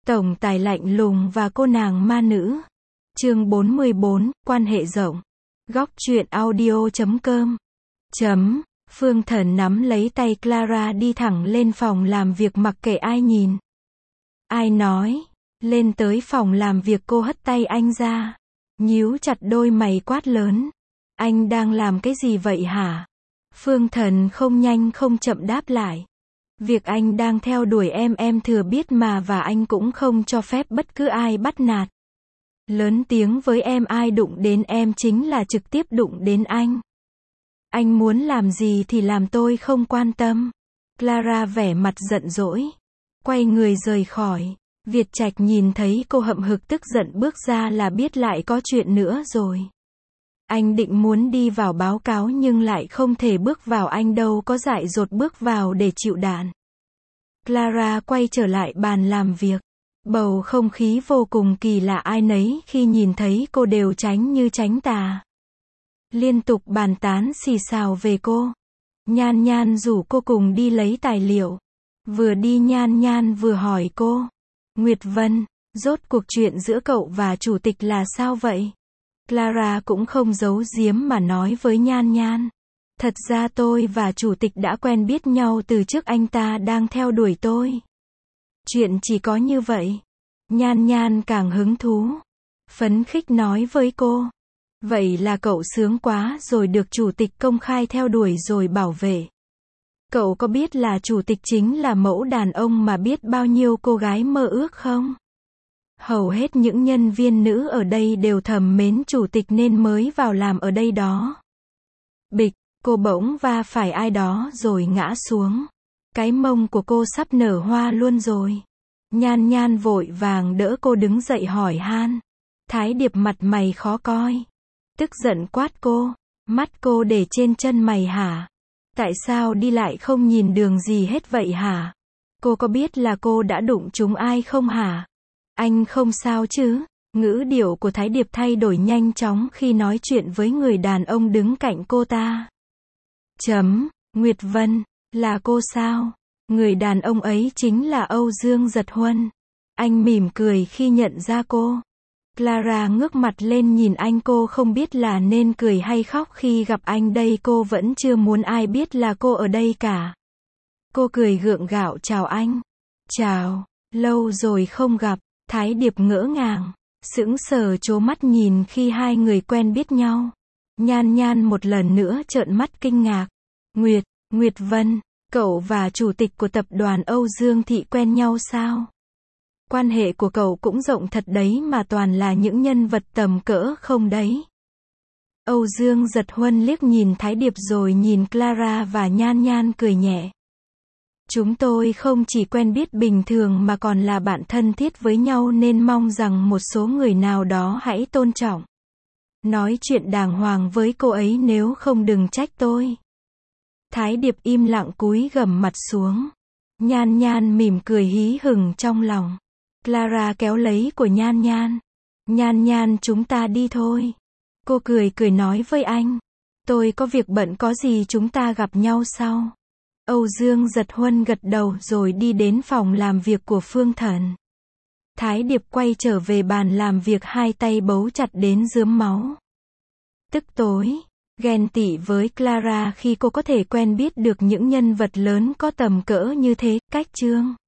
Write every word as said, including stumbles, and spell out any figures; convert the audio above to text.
Tổng tài lạnh lùng và cô nàng ma nữ. Chương bốn mươi bốn, quan hệ rộng. Góc truyện audio chấm com. Chấm. Phương Thần nắm lấy tay Clara đi thẳng lên phòng làm việc mặc kệ ai nhìn. Ai nói. Lên tới phòng làm việc cô hất tay anh ra. Nhíu chặt đôi mày quát lớn. Anh đang làm cái gì vậy hả? Phương Thần không nhanh không chậm đáp lại. Việc anh đang theo đuổi em em thừa biết mà và anh cũng không cho phép bất cứ ai bắt nạt. Lớn tiếng với em, ai đụng đến em chính là trực tiếp đụng đến anh. Anh muốn làm gì thì làm, tôi không quan tâm. Clara vẻ mặt giận dỗi. Quay người rời khỏi. Việt Trạch nhìn thấy cô hậm hực tức giận bước ra là biết lại có chuyện nữa rồi. Anh định muốn đi vào báo cáo nhưng lại không thể bước vào, anh đâu có dại dột bước vào để chịu đạn. Clara quay trở lại bàn làm việc. Bầu không khí vô cùng kỳ lạ, ai nấy khi nhìn thấy cô đều tránh như tránh tà. Liên tục bàn tán xì xào về cô. Nhan Nhan rủ cô cùng đi lấy tài liệu. Vừa đi Nhan Nhan vừa hỏi cô. Nguyệt Vân, rốt cuộc chuyện giữa cậu và chủ tịch là sao vậy? Clara cũng không giấu giếm mà nói với Nhan Nhan. Thật ra tôi và chủ tịch đã quen biết nhau từ trước, anh ta đang theo đuổi tôi. Chuyện chỉ có như vậy. Nhan Nhan càng hứng thú. Phấn khích nói với cô. Vậy là cậu sướng quá rồi, được chủ tịch công khai theo đuổi rồi bảo vệ. Cậu có biết là chủ tịch chính là mẫu đàn ông mà biết bao nhiêu cô gái mơ ước không? Hầu hết những nhân viên nữ ở đây đều thầm mến chủ tịch nên mới vào làm ở đây đó. Bịch, cô bỗng va phải ai đó rồi ngã xuống. Cái mông của cô sắp nở hoa luôn rồi. Nhan Nhan vội vàng đỡ cô đứng dậy hỏi han. Thái Điệp mặt mày khó coi. Tức giận quát cô. Mắt cô để trên chân mày hả? Tại sao đi lại không nhìn đường gì hết vậy hả? Cô có biết là cô đã đụng trúng ai không hả? Anh không sao chứ? Ngữ điệu của Thái Điệp thay đổi nhanh chóng khi nói chuyện với người đàn ông đứng cạnh cô ta. Chấm, Nguyệt Vân, là cô sao? Người đàn ông ấy chính là Âu Dương Giật Huân. Anh mỉm cười khi nhận ra cô. Clara ngước mặt lên nhìn anh, cô không biết là nên cười hay khóc khi gặp anh đây, cô vẫn chưa muốn ai biết là cô ở đây cả. Cô cười gượng gạo chào anh. Chào, lâu rồi không gặp. Thái Điệp ngỡ ngàng, sững sờ trố mắt nhìn khi hai người quen biết nhau. Nhan Nhan một lần nữa trợn mắt kinh ngạc. Nguyệt, Nguyệt Vân, cậu và chủ tịch của tập đoàn Âu Dương Thị quen nhau sao? Quan hệ của cậu cũng rộng thật đấy mà, toàn là những nhân vật tầm cỡ không đấy. Âu Dương Giật Huân liếc nhìn Thái Điệp rồi nhìn Clara và Nhan Nhan cười nhẹ. Chúng tôi không chỉ quen biết bình thường mà còn là bạn thân thiết với nhau, nên mong rằng một số người nào đó hãy tôn trọng. Nói chuyện đàng hoàng với cô ấy, nếu không đừng trách tôi. Thái Điệp im lặng cúi gằm mặt xuống. Nhan Nhan mỉm cười hí hửng trong lòng. Clara kéo lấy của Nhan Nhan. Nhan Nhan, chúng ta đi thôi. Cô cười cười nói với anh. Tôi có việc bận, có gì chúng ta gặp nhau sau. Âu Dương Giật Huân gật đầu rồi đi đến phòng làm việc của Phương Thần. Thái Điệp quay trở về bàn làm việc, hai tay bấu chặt đến rướm máu. Tức tối, ghen tị với Clara khi cô có thể quen biết được những nhân vật lớn có tầm cỡ như thế. Cách chương